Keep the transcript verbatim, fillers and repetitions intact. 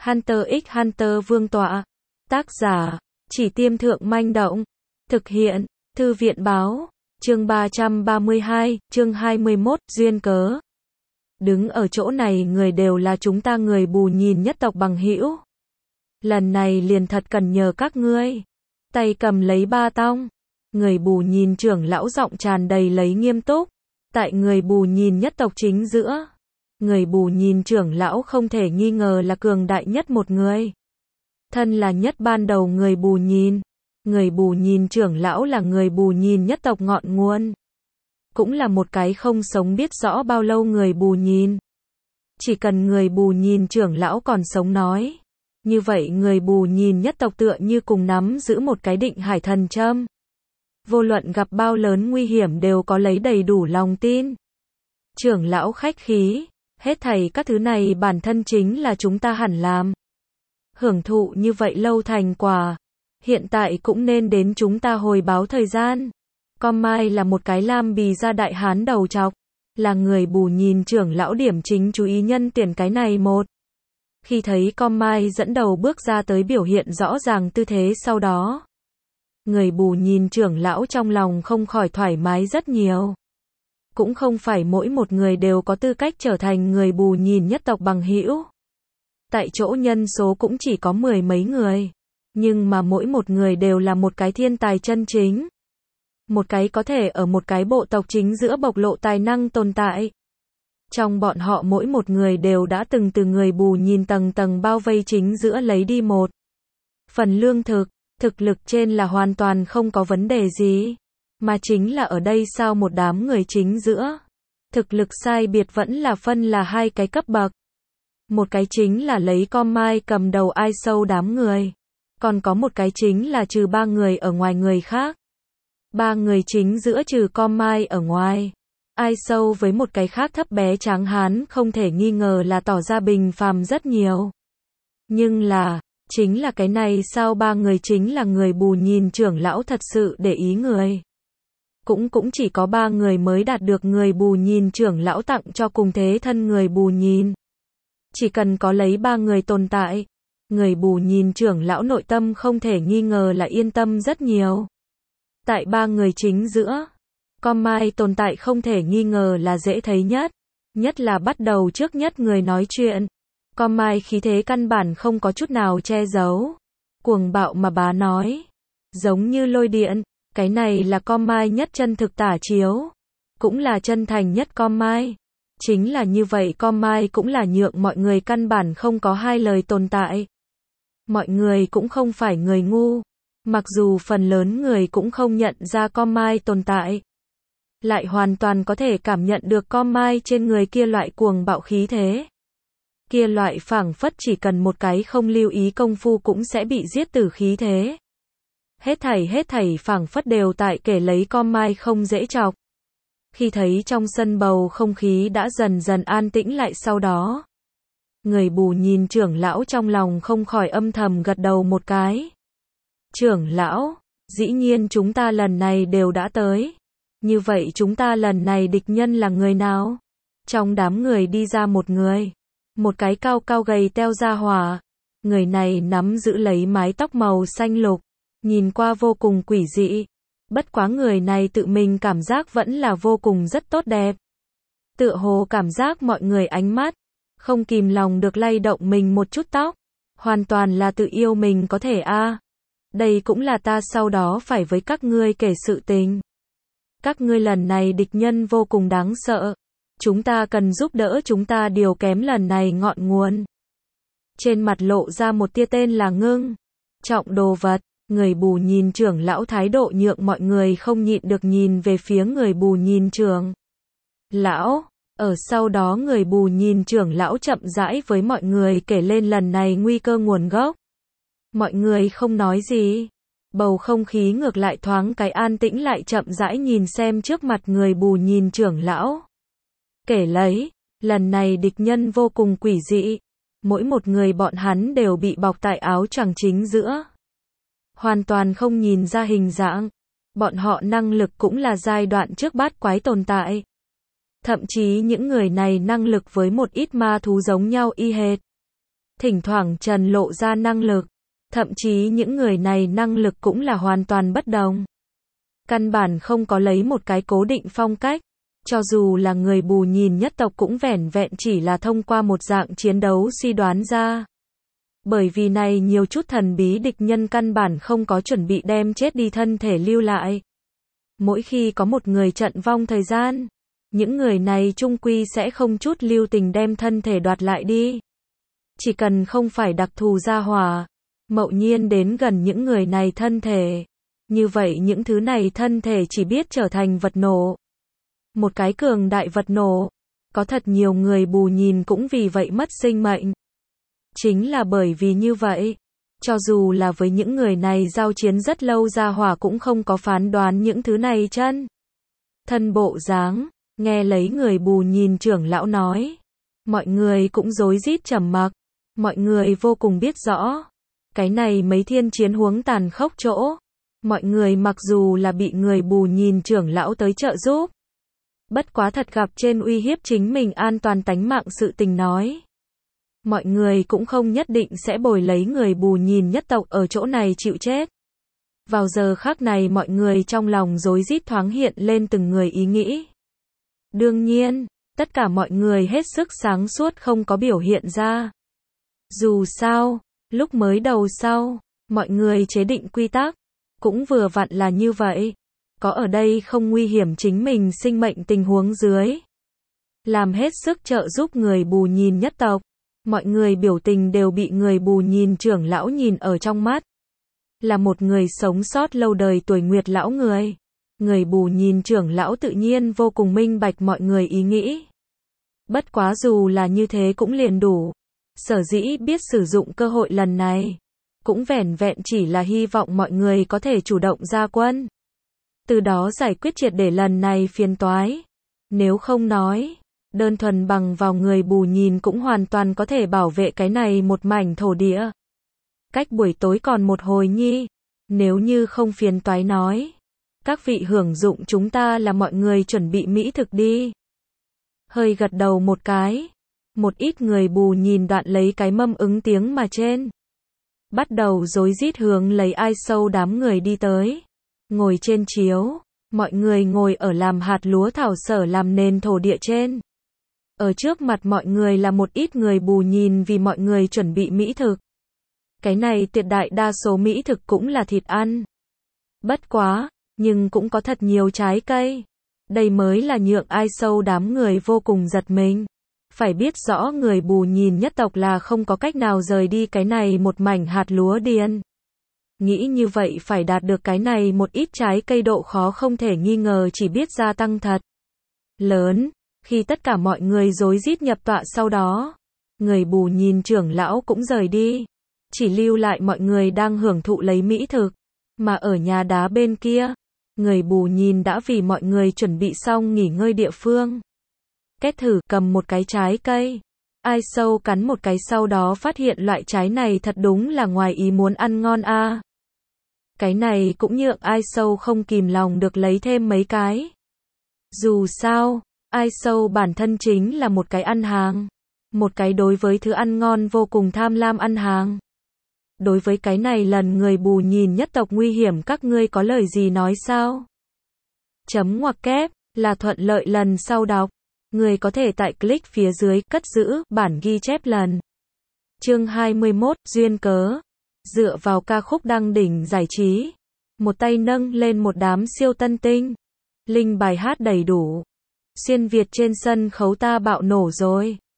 Hunter x Hunter Vương tọa. Tác giả, Chỉ Tiêm Thượng Manh Động. Thực hiện, Thư viện Báo. Chương ba trăm ba mươi hai, chương hai mươi mốt, duyên cớ. Đứng ở chỗ này người đều là chúng ta người Bù Nhìn nhất tộc bằng hữu. Lần này liền thật cần nhờ các ngươi. Tay cầm lấy ba tong. Người Bù Nhìn trưởng lão giọng tràn đầy lấy nghiêm túc. Tại người Bù Nhìn nhất tộc chính giữa. Người Bù Nhìn trưởng lão không thể nghi ngờ là cường đại nhất một người. Thân là nhất ban đầu người Bù Nhìn. Người Bù Nhìn trưởng lão là người Bù Nhìn nhất tộc ngọn nguồn. Cũng là một cái không sống biết rõ bao lâu người Bù Nhìn. Chỉ cần người Bù Nhìn trưởng lão còn sống nói. Như vậy người Bù Nhìn nhất tộc tựa như cùng nắm giữ một cái định hải thần châm. Vô luận gặp bao lớn nguy hiểm đều có lấy đầy đủ lòng tin. Trưởng lão khách khí, hết thảy các thứ này bản thân chính là chúng ta hẳn làm. Hưởng thụ như vậy lâu thành quả. Hiện tại cũng nên đến chúng ta hồi báo thời gian. Com Mai là một cái lam bì ra đại hán đầu trọc. Là người Bù Nhìn trưởng lão điểm chính chú ý nhân tuyển cái này một. Khi thấy Com Mai dẫn đầu bước ra tới biểu hiện rõ ràng tư thế sau đó. Người Bù Nhìn trưởng lão trong lòng không khỏi thoải mái rất nhiều. Cũng không phải mỗi một người đều có tư cách trở thành người Bù Nhìn nhất tộc bằng hữu. Tại chỗ nhân số cũng chỉ có mười mấy người. Nhưng mà mỗi một người đều là một cái thiên tài chân chính. Một cái có thể ở một cái bộ tộc chính giữa bộc lộ tài năng tồn tại. Trong bọn họ mỗi một người đều đã từng từ người Bù Nhìn tầng tầng bao vây chính giữa lấy đi một phần lương thực. Thực lực trên là hoàn toàn không có vấn đề gì. Mà chính là ở đây sao một đám người chính giữa. Thực lực sai biệt vẫn là phân là hai cái cấp bậc. Một cái chính là lấy Com Mai cầm đầu ai sâu đám người. Còn có một cái chính là trừ ba người ở ngoài người khác. Ba người chính giữa trừ Com Mai ở ngoài. Ai sâu với một cái khác thấp bé tráng hán không thể nghi ngờ là tỏ ra bình phàm rất nhiều. Nhưng là, chính là cái này sao ba người chính là người Bù Nhìn trưởng lão thật sự để ý người. Cũng cũng chỉ có ba người mới đạt được người Bù Nhìn trưởng lão tặng cho cùng thế thân người Bù Nhìn. Chỉ cần có lấy ba người tồn tại. Người Bù Nhìn trưởng lão nội tâm không thể nghi ngờ là yên tâm rất nhiều. Tại ba người chính giữa, Com Mai tồn tại không thể nghi ngờ là dễ thấy nhất. Nhất là bắt đầu trước nhất người nói chuyện. Com Mai khí thế căn bản không có chút nào che giấu. Cuồng bạo mà bá nói. Giống như lôi điện. Cái này là Com Mai nhất chân thực tả chiếu. Cũng là chân thành nhất Com Mai. Chính là như vậy Com Mai cũng là nhượng mọi người căn bản không có hai lời tồn tại. Mọi người cũng không phải người ngu. Mặc dù phần lớn người cũng không nhận ra Com Mai tồn tại. Lại hoàn toàn có thể cảm nhận được Com Mai trên người kia loại cuồng bạo khí thế. Kia loại phảng phất chỉ cần một cái không lưu ý công phu cũng sẽ bị giết tử khí thế. Hết thảy hết thảy phảng phất đều tại kể lấy Com Mai không dễ chọc. Khi thấy trong sân bầu không khí đã dần dần an tĩnh lại sau đó. Người Bù Nhìn trưởng lão trong lòng không khỏi âm thầm gật đầu một cái. Trưởng lão, dĩ nhiên chúng ta lần này đều đã tới. Như vậy chúng ta lần này địch nhân là người nào? Trong đám người đi ra một người. Một cái cao cao gầy teo ra hỏa. Người này nắm giữ lấy mái tóc màu xanh lục. Nhìn qua vô cùng quỷ dị. Bất quá người này tự mình cảm giác vẫn là vô cùng rất tốt đẹp. Tựa hồ cảm giác mọi người ánh mắt. Không kìm lòng được lay động mình một chút tóc. Hoàn toàn là tự yêu mình có thể a. À. Đây cũng là ta sau đó phải với các ngươi kể sự tình. Các ngươi lần này địch nhân vô cùng đáng sợ. Chúng ta cần giúp đỡ chúng ta điều kém lần này ngọn nguồn. Trên mặt lộ ra một tia tên là ngưng. Trọng đồ vật. Người Bù Nhìn trưởng lão thái độ nhượng mọi người không nhịn được nhìn về phía người Bù Nhìn trưởng lão. Ở sau đó người Bù Nhìn trưởng lão chậm rãi với mọi người kể lên lần này nguy cơ nguồn gốc. Mọi người không nói gì. Bầu không khí ngược lại thoáng cái an tĩnh lại chậm rãi nhìn xem trước mặt người Bù Nhìn trưởng lão. Kể lấy, lần này địch nhân vô cùng quỷ dị. Mỗi một người bọn hắn đều bị bọc tại áo choàng chính giữa. Hoàn toàn không nhìn ra hình dạng. Bọn họ năng lực cũng là giai đoạn trước bát quái tồn tại. Thậm chí những người này năng lực với một ít ma thú giống nhau y hệt. thỉnh thoảng trần lộ ra năng lực. Thậm chí những người này năng lực cũng là hoàn toàn bất đồng. Căn bản không có lấy một cái cố định phong cách. Cho dù là người bù nhìn nhất tộc cũng vẻn vẹn chỉ là thông qua một dạng chiến đấu suy đoán ra. Bởi vì này nhiều chút thần bí địch nhân căn bản không có chuẩn bị đem chết đi thân thể lưu lại. Mỗi khi có một người trận vong thời gian, những người này chung quy sẽ không chút lưu tình đem thân thể đoạt lại đi. Chỉ cần không phải đặc thù gia hỏa, mậu nhiên đến gần những người này thân thể. Như vậy những thứ này thân thể chỉ biết trở thành vật nổ. Một cái cường đại vật nổ. Có thật nhiều người bù nhìn cũng vì vậy mất sinh mệnh. Chính là bởi vì như vậy, cho dù là với những người này giao chiến rất lâu gia hỏa cũng không có phán đoán những thứ này chân. Thân bộ dáng, nghe lấy người bù nhìn trưởng lão nói. Mọi người cũng rối rít trầm mặc. Mọi người vô cùng biết rõ. Cái này mấy thiên chiến huống tàn khốc chỗ. Mọi người mặc dù là bị người bù nhìn trưởng lão tới trợ giúp. Bất quá thật gặp trên uy hiếp chính mình an toàn tánh mạng sự tình nói. Mọi người cũng không nhất định sẽ bồi lấy người bù nhìn nhất tộc ở chỗ này chịu chết. Vào giờ khắc này mọi người trong lòng rối rít thoáng hiện lên từng người ý nghĩ. Đương nhiên, tất cả mọi người hết sức sáng suốt không có biểu hiện ra. Dù sao, lúc mới đầu sau, mọi người chế định quy tắc, cũng vừa vặn là như vậy. Có ở đây không nguy hiểm chính mình sinh mệnh tình huống dưới. Làm hết sức trợ giúp người bù nhìn nhất tộc. Mọi người biểu tình đều bị người bù nhìn trưởng lão nhìn ở trong mắt. Là một người sống sót lâu đời tuổi nguyệt lão người. Người bù nhìn trưởng lão tự nhiên vô cùng minh bạch mọi người ý nghĩ. Bất quá dù là như thế cũng liền đủ. Sở dĩ biết sử dụng cơ hội lần này. Cũng vẻn vẹn chỉ là hy vọng mọi người có thể chủ động ra quân. Từ đó giải quyết triệt để lần này phiền toái. Nếu không nói, đơn thuần bằng vào người bù nhìn cũng hoàn toàn có thể bảo vệ cái này một mảnh thổ địa. Cách buổi tối còn một hồi nhi. Nếu như không phiền toái nói. Các vị hưởng dụng chúng ta là mọi người chuẩn bị mỹ thực đi. Hơi gật đầu một cái. Một ít người bù nhìn đoạn lấy cái mâm ứng tiếng mà trên. Bắt đầu rối rít hướng lấy ai sâu đám người đi tới. Ngồi trên chiếu. Mọi người ngồi ở làm hạt lúa thảo sở làm nền thổ địa trên. Ở trước mặt mọi người là một ít người bù nhìn vì mọi người chuẩn bị mỹ thực. Cái này tuyệt đại đa số mỹ thực cũng là thịt ăn. Bất quá, nhưng cũng có thật nhiều trái cây. Đây mới là nhượng ai sâu đám người vô cùng giật mình. Phải biết rõ người bù nhìn nhất tộc là không có cách nào rời đi cái này một mảnh hạt lúa điền. Nghĩ như vậy phải đạt được cái này một ít trái cây độ khó không thể nghi ngờ chỉ biết gia tăng thật lớn. Khi tất cả mọi người rối rít nhập tọa sau đó, người bù nhìn trưởng lão cũng rời đi. Chỉ lưu lại mọi người đang hưởng thụ lấy mỹ thực. Mà ở nhà đá bên kia, người bù nhìn đã vì mọi người chuẩn bị xong nghỉ ngơi địa phương. Kết thử cầm một cái trái cây. Ai sâu cắn một cái sau đó phát hiện loại trái này thật đúng là ngoài ý muốn ăn ngon a. À. Cái này cũng nhượng ai sâu không kìm lòng được lấy thêm mấy cái. Dù sao, ai sâu bản thân chính là một cái ăn hàng. Một cái đối với thứ ăn ngon vô cùng tham lam ăn hàng. Đối với cái này lần người bù nhìn nhất tộc nguy hiểm các ngươi có lời gì nói sao? Chấm ngoặc kép, là thuận lợi lần sau đọc. Người có thể tại click phía dưới cất giữ bản ghi chép lần. Chương hai mươi mốt, duyên cớ. Dựa vào ca khúc đăng đỉnh giải trí. Một tay nâng lên một đám siêu tân tinh. Linh bài hát đầy đủ. Xuyên Việt trên sân khấu ta bạo nổ rồi.